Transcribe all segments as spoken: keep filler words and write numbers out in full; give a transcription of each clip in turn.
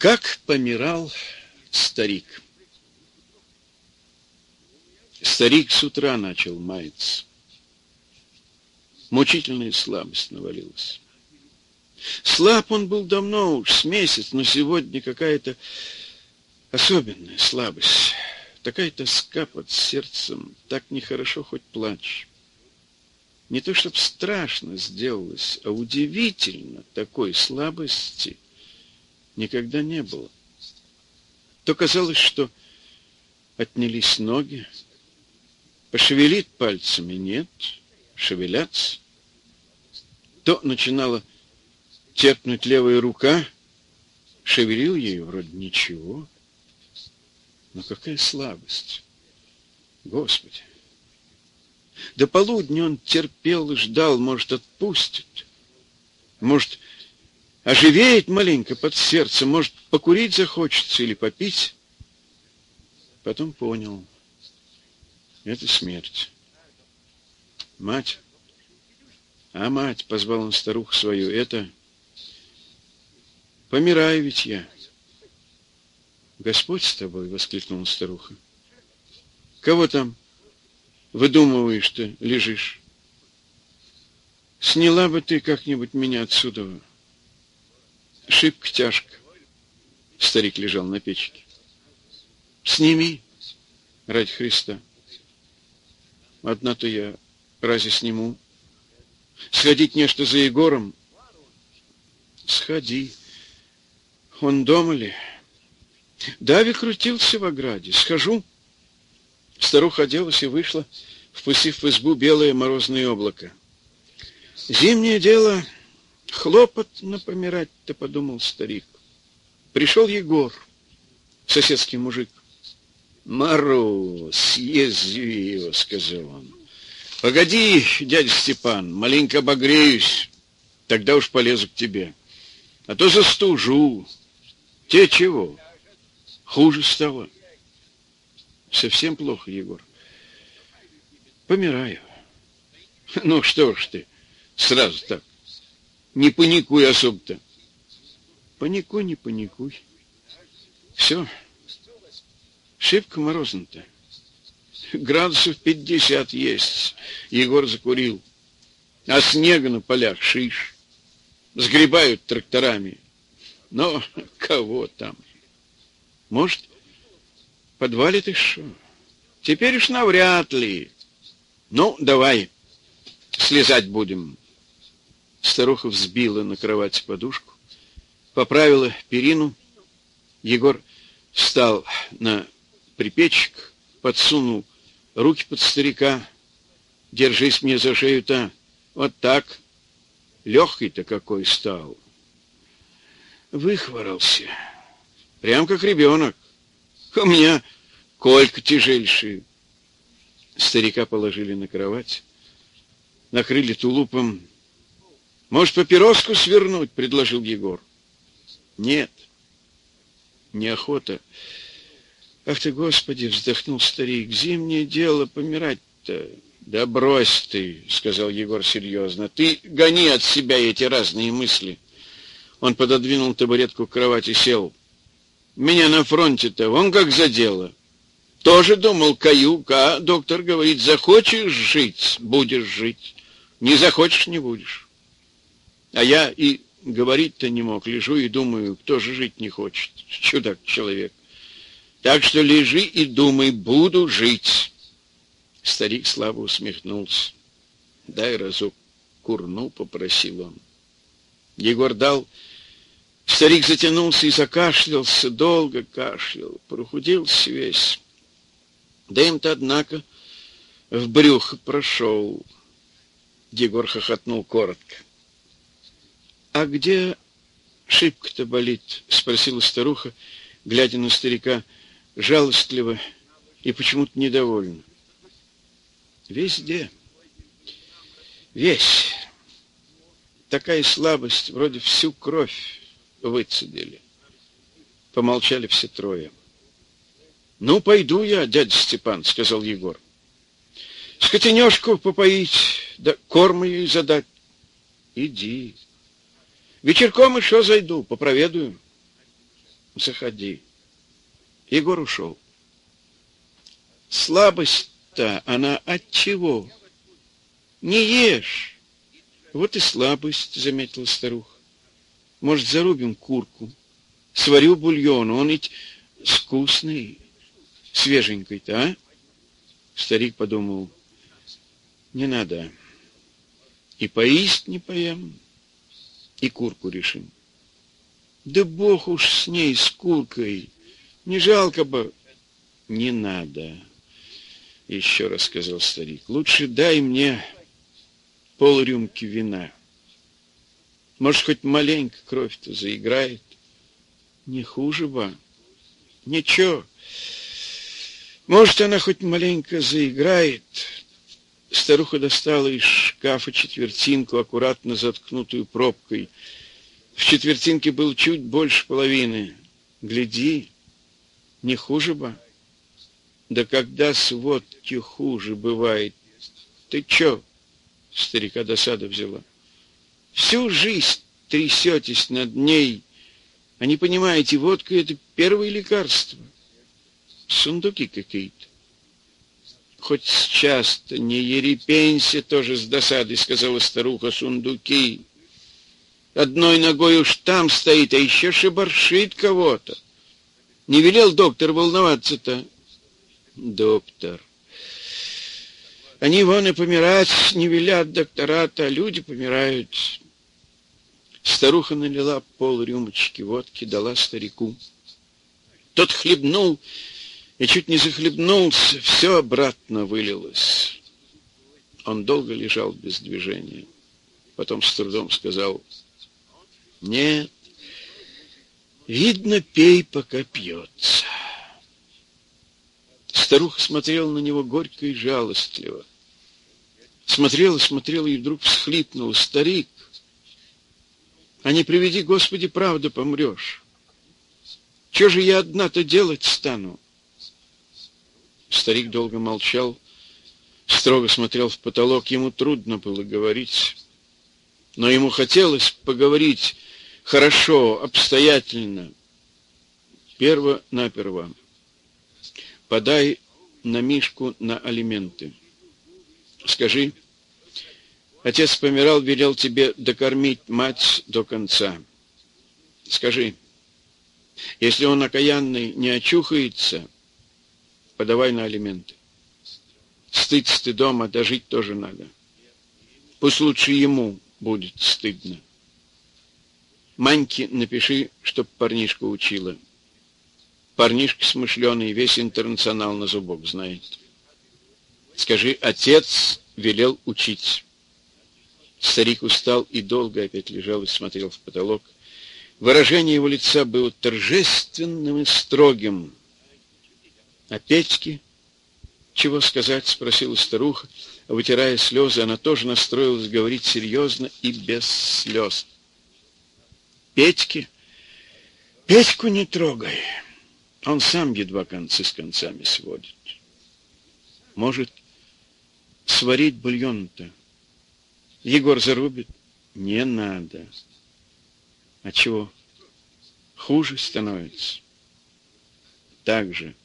Как помирал старик. Старик с утра начал маяться. Мучительная слабость навалилась. Слаб он был давно, уж с месяц, но сегодня какая-то особенная слабость. Такая тоска под сердцем, так нехорошо хоть плачь. Не то чтоб страшно сделалось, а удивительно, такой слабости никогда не было. То казалось, что отнялись ноги, пошевелит пальцами — нет, шевелятся. То начинала терпнуть левая рука, шевелил ею, вроде ничего. Но какая слабость! Господи! До полудня он терпел и ждал, может, отпустит, может, оживеет маленько под сердцем, может, покурить захочется или попить. Потом понял — это смерть. Мать, а мать, позвал он старуху свою, это... Помираю ведь я. Господь с тобой, воскликнула старуха. Кого там выдумываешь ты, лежишь? Сняла бы ты как-нибудь меня отсюда. Шибко тяжко. Старик лежал на печке. Сними, ради Христа. Одна-то я разве сниму? Сходить нечто за Егором? Сходи. Он дома ли? Дави крутился в ограде. Схожу. Старуха оделась и вышла, впустив в избу белое морозное облако. Зимнее дело, хлопотно помирать-то, подумал старик. Пришел Егор, соседский мужик. Мороз, съезди его, сказал он. Погоди, дядя Степан, маленько обогреюсь, тогда уж полезу к тебе. А то застужу. Те чего? Хуже стало. Совсем плохо, Егор. Помираю. Ну что ж ты, сразу так. Не паникуй особо-то. Паникуй, не паникуй. Все. Шибко морозно-то. Градусов пятьдесят есть. Егор закурил. А снега на полях шиш. Сгребают тракторами. Но кого там? Может, подвалит еще? Теперь уж навряд ли. Ну, давай, слезать будем. Старуха взбила на кровати подушку, поправила перину. Егор встал на припечек, подсунул руки под старика. Держись мне за шею-то. Вот так. Легкий-то какой стал. Выхворался. Прям как ребенок. У меня Колька тяжельший. Старика положили на кровать, накрыли тулупом. Может, папироску свернуть, предложил Егор. Нет, неохота. Ах ты, Господи, вздохнул старик, зимнее дело, помирать-то. Да брось ты, сказал Егор серьезно. Ты гони от себя эти разные мысли. Он пододвинул табуретку к кровати, сел. Меня на фронте-то вон как задело. Тоже думал, каюк, а доктор говорит, захочешь жить, будешь жить. Не захочешь, не будешь. А я и говорить-то не мог. Лежу и думаю, кто же жить не хочет. Чудак человек. Так что лежи и думай, буду жить. Старик слабо усмехнулся. Дай разок курну, попросил он. Егор дал. Старик затянулся и закашлялся, долго кашлял, прохудился весь. Дым-то, однако, в брюхо прошел. Егор хохотнул коротко. — А где шибко-то болит? — спросила старуха, глядя на старика жалостливо и почему-то недовольно. — Везде. Весь. Такая слабость, вроде всю кровь выцедили. Помолчали все трое. — Ну, пойду я, дядя Степан, — сказал Егор. — Скотинёшку попоить, да корм ей задать. — Иди. Вечерком еще зайду, попроведую. Заходи. Егор ушел. Слабость-то она от чего? Не ешь. Вот и слабость, заметила старуха. Может, зарубим курку? Сварю бульон, он ведь вкусный, свеженький-то, а? Старик подумал, не надо. И поесть не поем, и курку решим. Да бог уж с ней, с куркой. Не жалко бы. Не надо, еще раз сказал старик. Лучше дай мне полрюмки вина. Может, хоть маленько кровь-то заиграет. Не хуже бы. Ничего. Может, она хоть маленько заиграет. Старуха достала из шкафа четвертинку, аккуратно заткнутую пробкой. В четвертинке было чуть больше половины. Гляди, не хуже бы. Да когда с водки хуже бывает. Ты чё? Старика досада взяла. Всю жизнь трясетесь над ней, а не понимаете, водка — это первое лекарство. Сундуки какие-то. Хоть сейчас-то не ерепенься, тоже с досадой сказала старуха. Сундуки. Одной ногой уж там стоит, а еще шибаршит кого-то. Не велел доктор волноваться-то? Доктор. Они вон и помирать не велят доктора-то, а люди помирают. Старуха налила полрюмочки водки, дала старику. Тот хлебнул и чуть не захлебнулся, все обратно вылилось. Он долго лежал без движения. Потом с трудом сказал: нет, видно, пей, пока пьется. Старуха смотрела на него горько и жалостливо. Смотрела, смотрела и вдруг всхлипнула. Старик, а не приведи, Господи, правда, помрешь. Че же я одна-то делать стану? Старик долго молчал, строго смотрел в потолок. Ему трудно было говорить, но ему хотелось поговорить хорошо, обстоятельно. Перво-наперво. Подай на Мишку на алименты. Скажи, отец помирал, велел тебе докормить мать до конца. Скажи, если он окаянный не очухается, подавай на алименты. Стыд стыдом, а дожить тоже надо. Пусть лучше ему будет стыдно. Маньке напиши, чтоб парнишка учила. Парнишка смышленый, весь интернационал на зубок знает. Скажи, отец велел учить. Старик устал и долго опять лежал и смотрел в потолок. Выражение его лица было торжественным и строгим. А Петьке чего сказать, спросила старуха, вытирая слезы. Она тоже настроилась говорить серьезно и без слез. Петьке? Петьку не трогай. Он сам едва концы с концами сводит. Может, сварить бульон-то? Егор зарубит? Не надо. А чего? Хуже становится. Так же.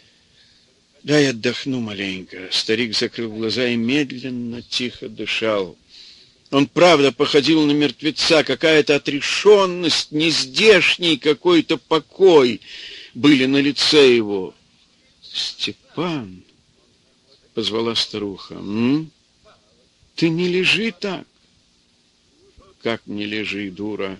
Дай отдохну маленько. Старик закрыл глаза и медленно, тихо дышал. Он, правда, походил на мертвеца. Какая-то отрешенность, нездешний какой-то покой были на лице его. Степан, позвала старуха. М? Ты не лежи так. Как не лежи, дура?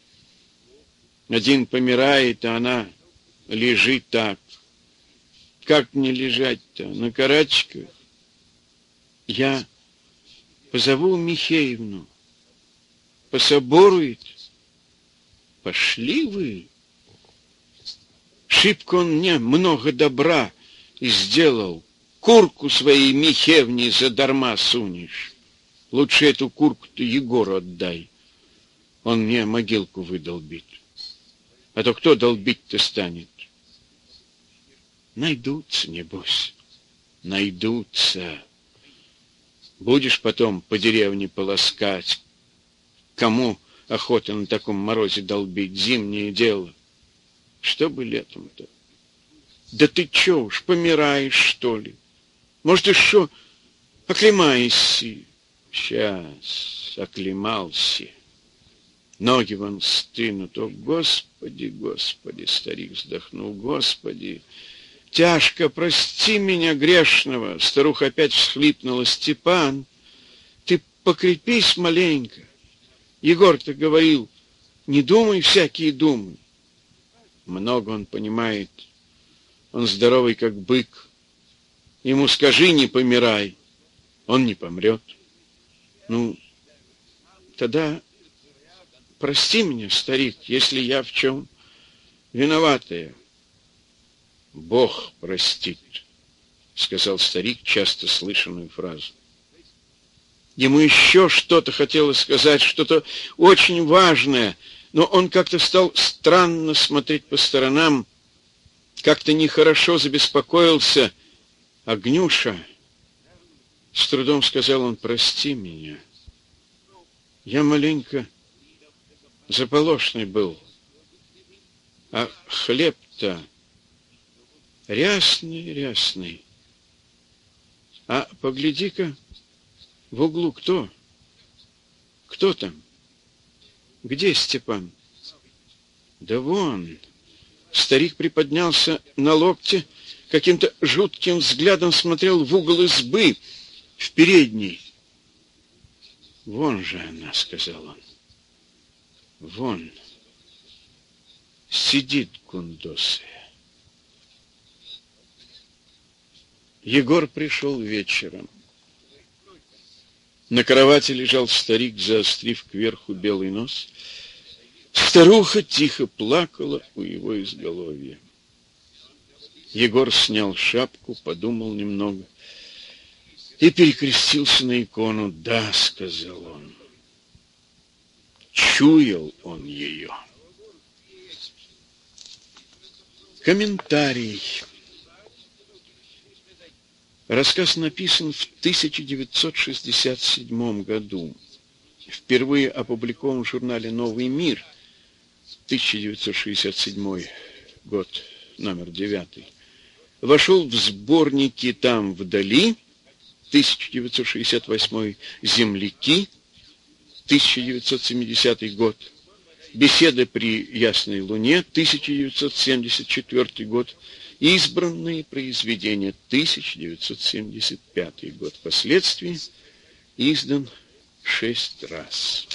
Один помирает, а она лежит так. Как мне лежать-то? На карачках? Я позову Михеевну. Пособорует. Пошли вы. Шибко он мне много добра и сделал. Курку своей Михеевне задарма сунешь. Лучше эту курку-то Егору отдай. Он мне могилку выдолбит. А то кто долбить-то станет? Найдутся, небось. Найдутся. Будешь потом по деревне полоскать. Кому охота на таком морозе долбить? Зимнее дело. Чтобы летом-то. Да ты чё уж, помираешь, что ли? Может, еще оклемаешься? Сейчас оклемался. Ноги вон стынут. О, Господи, Господи, старик вздохнул. Господи, тяжко, прости меня, грешного. Старуха опять всхлипнула. Степан, ты покрепись маленько. Егор-то говорил, не думай всякие думы. Много он понимает. Он здоровый, как бык. Ему скажи, не помирай. Он не помрет. Ну, тогда прости меня, старик, если я в чем виноватая. Бог простит, сказал старик часто слышанную фразу. Ему еще что-то хотелось сказать, что-то очень важное, но он как-то стал странно смотреть по сторонам, как-то нехорошо забеспокоился. Агнюша, с трудом сказал он, прости меня. Я маленько заполошный был, а хлеб-то рясный, рясный. А погляди-ка, в углу кто? Кто там? Где Степан? Да вон. Старик приподнялся на локте, каким-то жутким взглядом смотрел в угол избы, в передней. Вон же она, сказал он. Вон. Сидит гундосая. Егор пришел вечером. На кровати лежал старик, заострив кверху белый нос. Старуха тихо плакала у его изголовья. Егор снял шапку, подумал немного и перекрестился на икону. «Да», — сказал он, — чуял он ее. Комментарий. Рассказ написан в тысяча девятьсот шестьдесят седьмом году. Впервые опубликован в журнале «Новый мир», тысяча девятьсот шестьдесят седьмой год, номер девятый. Вошел в сборники «Там вдали», тысяча девятьсот шестьдесят восьмой, «Земляки», тысяча девятьсот семидесятый год, «Беседы при ясной луне», тысяча девятьсот семьдесят четвёртый год, «Избранные произведения», тысяча девятьсот семьдесят пятый год. Впоследствии издан шесть раз.